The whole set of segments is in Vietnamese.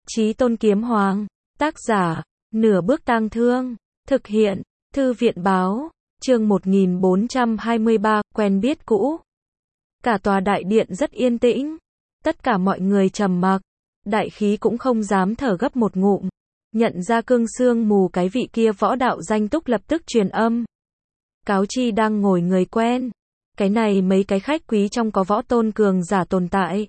Chí Tôn Kiếm Hoàng, tác giả, Nửa Bước Tang Thương, thực hiện, Thư viện báo, chương 1423, quen biết cũ. Cả tòa đại điện rất yên tĩnh, tất cả mọi người trầm mặc, đại khí cũng không dám thở gấp một ngụm. Nhận ra cương sương mù cái vị kia võ đạo danh túc lập tức truyền âm. Cáo chi đang ngồi người quen. Cái này mấy cái khách quý trong có võ tôn cường giả tồn tại.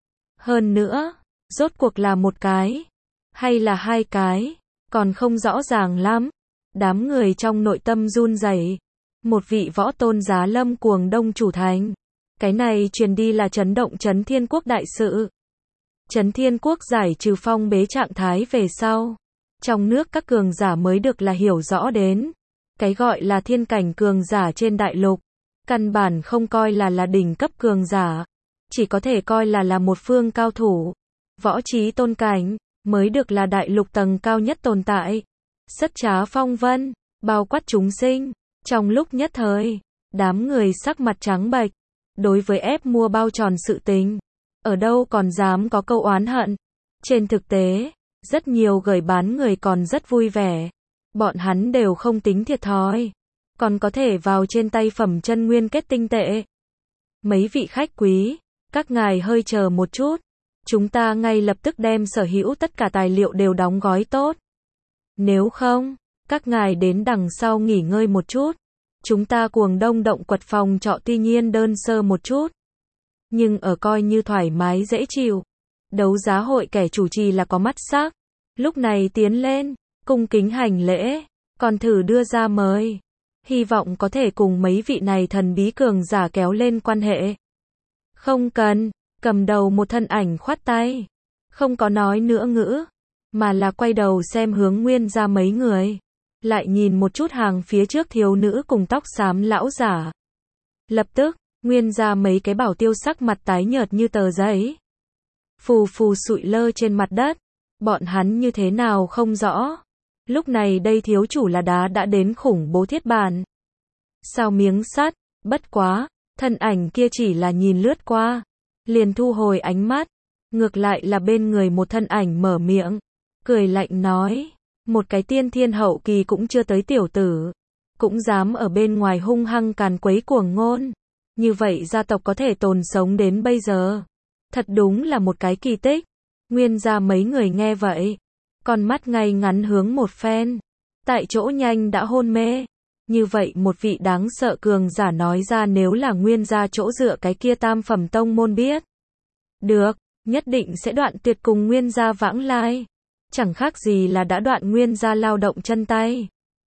Hơn nữa, rốt cuộc là một cái, hay là hai cái, còn không rõ ràng lắm. Đám người trong nội tâm run rẩy. Một vị võ tôn giá lâm cuồng đông chủ thành. Cái này truyền đi là chấn động Chấn Thiên Quốc đại sự. Chấn Thiên Quốc giải trừ phong bế trạng thái về sau. Trong nước các cường giả mới được là hiểu rõ đến. Cái gọi là thiên cảnh cường giả trên đại lục. Căn bản không coi là đỉnh cấp cường giả. Chỉ có thể coi là một phương cao thủ. Võ trí tôn cảnh, mới được là đại lục tầng cao nhất tồn tại. Sất trá phong vân, bao quát chúng sinh. Trong lúc nhất thời, đám người sắc mặt trắng bệch. Đối với ép mua bao tròn sự tình, ở đâu còn dám có câu oán hận. Trên thực tế, rất nhiều gửi bán người còn rất vui vẻ. Bọn hắn đều không tính thiệt thòi, còn có thể vào trên tay phẩm chân nguyên kết tinh tệ. Mấy vị khách quý, các ngài hơi chờ một chút. Chúng ta ngay lập tức đem sở hữu tất cả tài liệu đều đóng gói tốt. Nếu không, các ngài đến đằng sau nghỉ ngơi một chút. Chúng ta cuồng đông động quật phòng trọ tuy nhiên đơn sơ một chút, nhưng ở coi như thoải mái dễ chịu. Đấu giá hội kẻ chủ trì là có mắt sắc. Lúc này tiến lên, cung kính hành lễ, còn thử đưa ra mời. Hy vọng có thể cùng mấy vị này thần bí cường giả kéo lên quan hệ. Không cần, cầm đầu một thân ảnh khoát tay. Không có nói nữa ngữ, mà là quay đầu xem hướng Nguyên ra mấy người. Lại nhìn một chút hàng phía trước thiếu nữ cùng tóc xám lão giả. Lập tức, Nguyên ra mấy cái bảo tiêu sắc mặt tái nhợt như tờ giấy. Phù phù sụi lơ trên mặt đất. Bọn hắn như thế nào không rõ. Lúc này đây thiếu chủ là đá đã đến khủng bố thiết bản. Sao miếng sắt, bất quá, thân ảnh kia chỉ là nhìn lướt qua. Liền thu hồi ánh mắt. Ngược lại là bên người một thân ảnh mở miệng. Cười lạnh nói. Một cái tiên thiên hậu kỳ cũng chưa tới tiểu tử. Cũng dám ở bên ngoài hung hăng càn quấy cuồng ngôn. Như vậy gia tộc có thể tồn sống đến bây giờ. Thật đúng là một cái kỳ tích. Nguyên ra mấy người nghe vậy. Con mắt ngay ngắn hướng một phen. Tại chỗ nhanh đã hôn mê. Như vậy một vị đáng sợ cường giả nói ra nếu là Nguyên ra chỗ dựa cái kia tam phẩm tông môn biết. Được, nhất định sẽ đoạn tuyệt cùng Nguyên ra vãng lai. Chẳng khác gì là đã đoạn Nguyên ra lao động chân tay.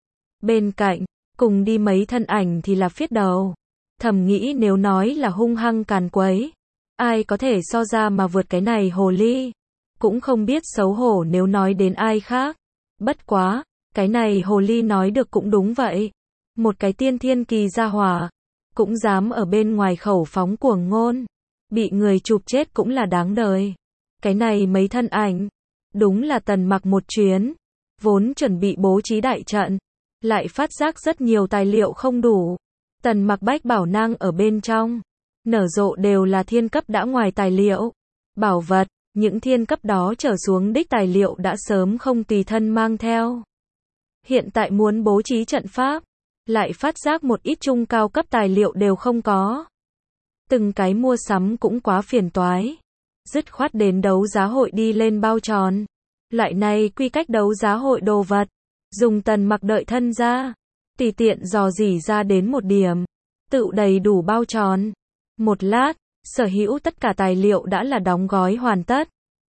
Bên cạnh, cùng đi mấy thân ảnh thì là phiết đầu. Thầm nghĩ nếu nói là hung hăng càn quấy. Ai có thể so ra mà vượt cái này hồ ly. Cũng không biết xấu hổ nếu nói đến ai khác. Bất quá, cái này hồ ly nói được cũng đúng vậy. Một cái tiên thiên kỳ gia hỏa. Cũng dám ở bên ngoài khẩu phóng cuồng ngôn. Bị người chụp chết cũng là đáng đời. Cái này mấy thân ảnh. Đúng là Tần Mặc một chuyến. Vốn chuẩn bị bố trí đại trận. Lại phát giác rất nhiều tài liệu không đủ. Tần Mặc bách bảo năng ở bên trong. Nở rộ đều là thiên cấp đã ngoài tài liệu. Bảo vật, những thiên cấp đó trở xuống đích tài liệu đã sớm không tùy thân mang theo. Hiện tại muốn bố trí trận pháp. Lại phát giác một ít trung cao cấp tài liệu đều không có. Từng cái mua sắm cũng quá phiền toái. Dứt khoát đến đấu giá hội đi lên bao tròn. Loại này quy cách đấu giá hội đồ vật. Dùng Tần Mặc đợi thân ra. Tùy tiện dò dỉ ra đến một điểm. Tự đầy đủ bao tròn. Một lát, sở hữu tất cả tài liệu đã là đóng gói hoàn tất.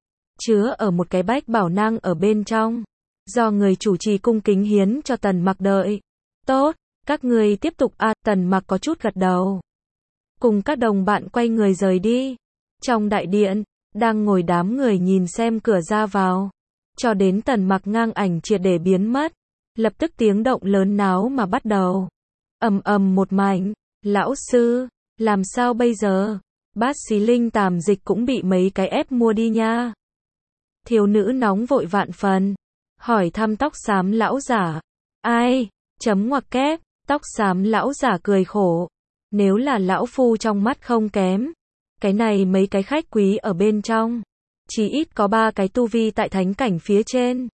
Chứa ở một cái bách bảo nang ở bên trong. Do người chủ trì cung kính hiến cho Tần Mặc đợi. Tốt, các người tiếp tục Tần Mặc có chút gật đầu. Cùng các đồng bạn quay người rời đi. Trong đại điện, đang ngồi đám người nhìn xem cửa ra vào. Cho đến Tần Mặc ngang ảnh triệt để biến mất. Lập tức tiếng động lớn náo mà bắt đầu. Ầm ầm một mảnh. Lão sư, làm sao bây giờ? Bát xí linh tàm dịch cũng bị mấy cái ép mua đi nha. Thiếu nữ nóng vội vạn phần. Hỏi thăm tóc xám lão giả. Ai? Chấm ngoặc kép. Tóc xám lão giả cười khổ. Nếu là lão phu trong mắt không kém. Cái này mấy cái khách quý ở bên trong. Chí ít có 3 cái tu vi tại thánh cảnh phía trên.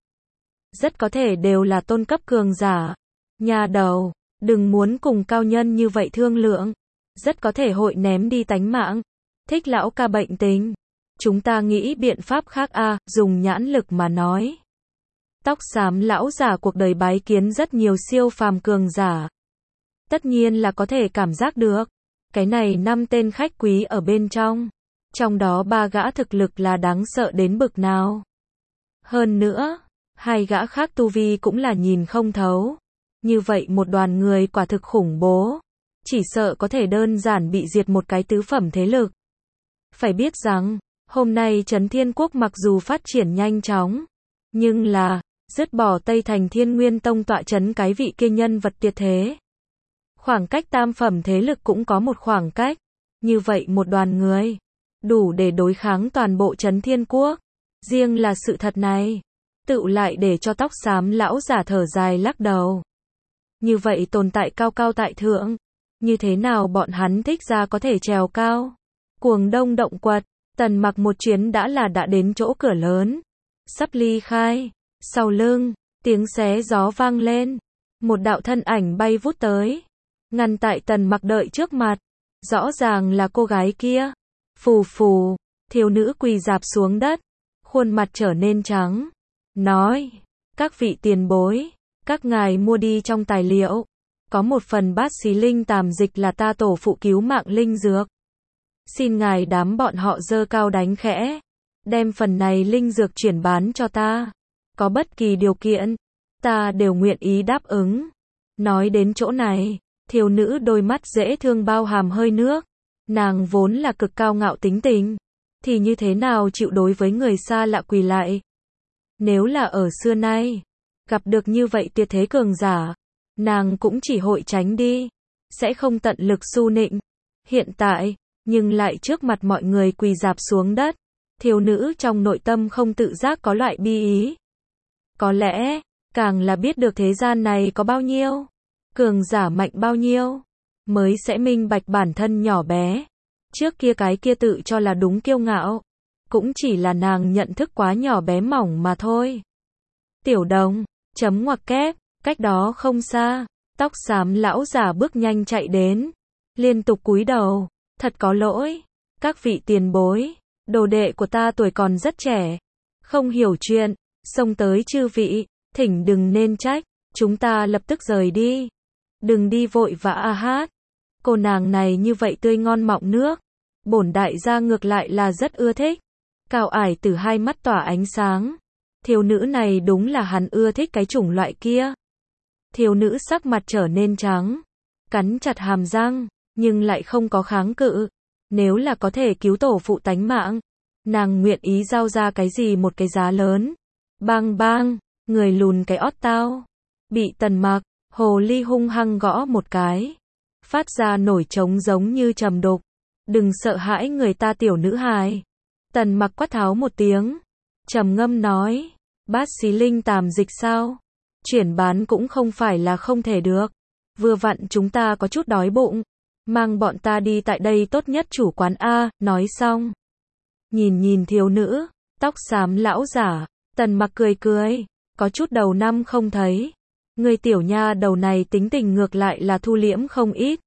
Rất có thể đều là tôn cấp cường giả. Nhà đầu, đừng muốn cùng cao nhân như vậy thương lượng. Rất có thể hội ném đi tánh mạng. Thích lão ca bệnh tình. Chúng ta nghĩ biện pháp khác dùng nhãn lực mà nói. Tóc xám lão giả cuộc đời bái kiến rất nhiều siêu phàm cường giả. Tất nhiên là có thể cảm giác được. Cái này 5 tên khách quý ở bên trong. Trong đó 3 gã thực lực là đáng sợ đến bực nào. Hơn nữa, 2 gã khác tu vi cũng là nhìn không thấu. Như vậy một đoàn người quả thực khủng bố. Chỉ sợ có thể đơn giản bị diệt một cái tứ phẩm thế lực. Phải biết rằng, hôm nay Trấn Thiên Quốc mặc dù phát triển nhanh chóng, nhưng là, dứt bỏ Tây Thành Thiên Nguyên Tông tọa trấn cái vị kia nhân vật tuyệt thế. Khoảng cách tam phẩm thế lực cũng có một khoảng cách. Như vậy một đoàn người, đủ để đối kháng toàn bộ Trấn Thiên Quốc. Riêng là sự thật này, tựu lại để cho tóc xám lão giả thở dài lắc đầu. Như vậy tồn tại cao cao tại thượng, như thế nào bọn hắn thích ra có thể trèo cao. Cuồng Đông động quật, Tần Mặc một chuyến đã đến chỗ cửa lớn. Sắp ly khai, sau lưng, tiếng xé gió vang lên. Một đạo thân ảnh bay vút tới, ngăn tại Tần Mặc đợi trước mặt. Rõ ràng là cô gái kia. Phù phù, thiếu nữ quỳ rạp xuống đất, khuôn mặt trở nên trắng. Nói, các vị tiền bối, các ngài mua đi trong tài liệu. Có một phần bát xí linh tàm dịch là ta tổ phụ cứu mạng linh dược. Xin ngài đám bọn họ giơ cao đánh khẽ. Đem phần này linh dược chuyển bán cho ta. Có bất kỳ điều kiện, ta đều nguyện ý đáp ứng. Nói đến chỗ này, thiếu nữ đôi mắt dễ thương bao hàm hơi nước. Nàng vốn là cực cao ngạo tính tình. Thì như thế nào chịu đối với người xa lạ quỳ lại. Nếu là ở xưa nay, gặp được như vậy tuyệt thế cường giả, nàng cũng chỉ hội tránh đi. Sẽ không tận lực su nịnh. Hiện tại, nhưng lại trước mặt mọi người quỳ rạp xuống đất. Thiếu nữ trong nội tâm không tự giác có loại bi ý. Có lẽ, càng là biết được thế gian này có bao nhiêu, cường giả mạnh bao nhiêu, mới sẽ minh bạch bản thân nhỏ bé. Trước kia cái kia tự cho là đúng kiêu ngạo, cũng chỉ là nàng nhận thức quá nhỏ bé mỏng mà thôi. Tiểu Đồng, chấm ngoặc kép, cách đó không xa, tóc xám lão giả bước nhanh chạy đến, liên tục cúi đầu, thật có lỗi, các vị tiền bối, đồ đệ của ta tuổi còn rất trẻ, không hiểu chuyện, xông tới chư vị, thỉnh đừng nên trách, chúng ta lập tức rời đi. Đừng đi vội vã hát. Cô nàng này như vậy tươi ngon mọng nước, bổn đại gia ngược lại là rất ưa thích. Cao ải từ hai mắt tỏa ánh sáng. Thiếu nữ này đúng là hắn ưa thích cái chủng loại kia. Thiếu nữ sắc mặt trở nên trắng, cắn chặt hàm răng, nhưng lại không có kháng cự. Nếu là có thể cứu tổ phụ tánh mạng, nàng nguyện ý giao ra cái gì một cái giá lớn. Bang bang, người lùn cái ót tao. Bị Tần Mặc, hồ ly hung hăng gõ một cái. Phát ra nổi trống giống như trầm đục. Đừng sợ hãi người ta tiểu nữ hài. Tần Mặc quát tháo một tiếng. Trầm ngâm nói. Bát xí linh tàm dịch sao? Chuyển bán cũng không phải là không thể được. Vừa vặn chúng ta có chút đói bụng. Mang bọn ta đi tại đây tốt nhất chủ quán A, nói xong. Nhìn thiếu nữ, tóc xám lão giả, Tần Mặc cười cười, có chút đầu năm không thấy. Người tiểu nha đầu này tính tình ngược lại là thu liễm không ít.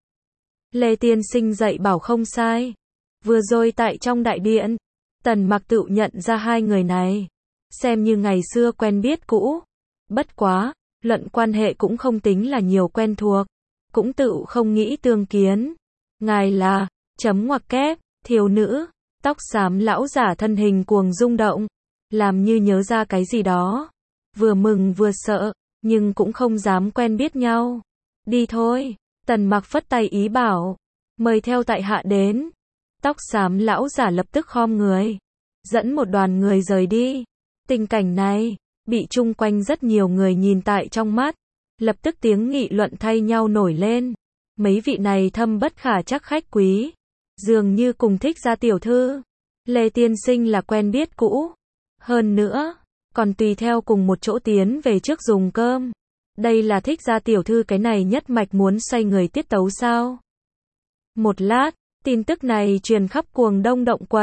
Lê tiên sinh dạy bảo không sai. Vừa rồi tại trong đại điện, Tần Mặc tự nhận ra hai người này. Xem như ngày xưa quen biết cũ. Bất quá, luận quan hệ cũng không tính là nhiều quen thuộc. Cũng tự không nghĩ tương kiến. Ngài là, chấm ngoặc kép, thiếu nữ, tóc xám lão giả thân hình cuồng rung động. Làm như nhớ ra cái gì đó. Vừa mừng vừa sợ, nhưng cũng không dám quen biết nhau. Đi thôi, Tần Mặc phất tay ý bảo. Mời theo tại hạ đến. Tóc xám lão giả lập tức khom người. Dẫn một đoàn người rời đi. Tình cảnh này, bị chung quanh rất nhiều người nhìn tại trong mắt. Lập tức tiếng nghị luận thay nhau nổi lên. Mấy vị này thâm bất khả trắc khách quý. Dường như cùng thích gia tiểu thư. Lê tiên sinh là quen biết cũ. Hơn nữa, còn tùy theo cùng một chỗ tiến về trước dùng cơm. Đây là thích gia tiểu thư cái này nhất mạch muốn xoay người tiết tấu sao? Một lát, tin tức này truyền khắp Cuồng Đông động quật.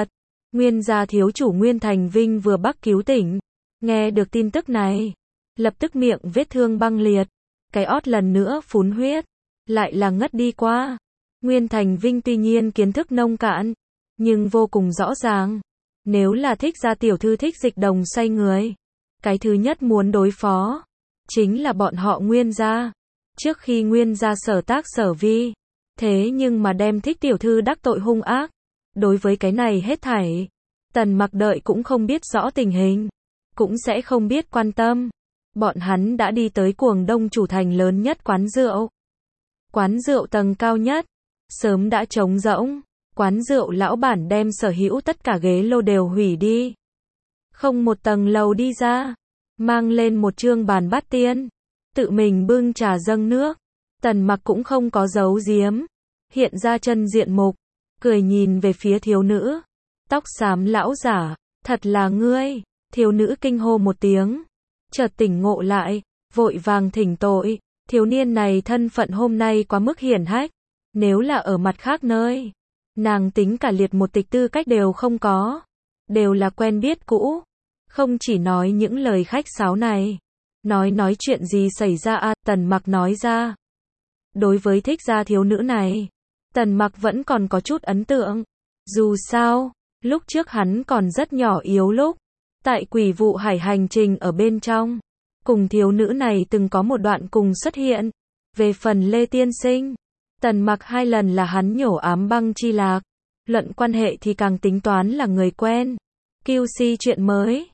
Nguyên gia thiếu chủ Nguyên Thành Vinh vừa bắc cứu tỉnh. Nghe được tin tức này, lập tức miệng vết thương băng liệt, cái ót lần nữa phun huyết, lại là ngất đi qua. Nguyên Thành Vinh tuy nhiên kiến thức nông cạn, nhưng vô cùng rõ ràng. Nếu là Thích gia tiểu thư Thích Dịch Đồng xoay người, cái thứ nhất muốn đối phó, chính là bọn họ Nguyên gia. Trước khi Nguyên gia sở tác sở vi, thế nhưng mà đem Thích tiểu thư đắc tội hung ác. Đối với cái này hết thảy, Tần Mặc đợi cũng không biết rõ tình hình, cũng sẽ không biết quan tâm. Bọn hắn đã đi tới Cuồng Đông chủ thành lớn nhất quán rượu. Quán rượu tầng cao nhất, sớm đã trống rỗng. Quán rượu lão bản đem sở hữu tất cả ghế lô đều hủy đi. Không một tầng lầu đi ra, mang lên một trương bàn bát tiên, tự mình bưng trà dâng nước. Tần Mặc cũng không có giấu giếm, hiện ra chân diện mục, cười nhìn về phía thiếu nữ. Tóc xám lão giả, thật là ngươi. Thiếu nữ kinh hô một tiếng, chợt tỉnh ngộ lại, vội vàng thỉnh tội. Thiếu niên này thân phận hôm nay quá mức hiển hách, nếu là ở mặt khác nơi, nàng tính cả liệt một tịch tư cách đều không có, đều là quen biết cũ, không chỉ nói những lời khách sáo này. Nói chuyện gì xảy ra a? Tần Mặc nói ra. Đối với Thích gia thiếu nữ này, Tần Mặc vẫn còn có chút ấn tượng. Dù sao, lúc trước hắn còn rất nhỏ yếu lúc, tại Quỷ Vụ Hải hành trình ở bên trong, cùng thiếu nữ này từng có một đoạn cùng xuất hiện. Về phần Lê Tiên Sinh, Tần Mặc 2 lần là hắn nhổ ám băng chi lạc, luận quan hệ thì càng tính toán là người quen. QC chuyện mới,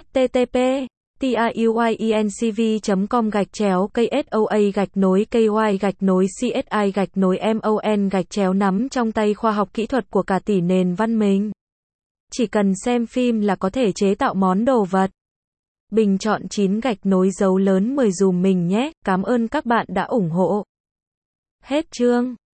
http://tiyuencv.com/KSOA-KY-CSI-MON-nắm trong tay khoa học kỹ thuật của cả tỷ nền văn minh. Chỉ cần xem phim là có thể chế tạo món đồ vật. Bình chọn 9 dấu lớn 10 dùm mình nhé, cảm ơn các bạn đã ủng hộ. Hết chương.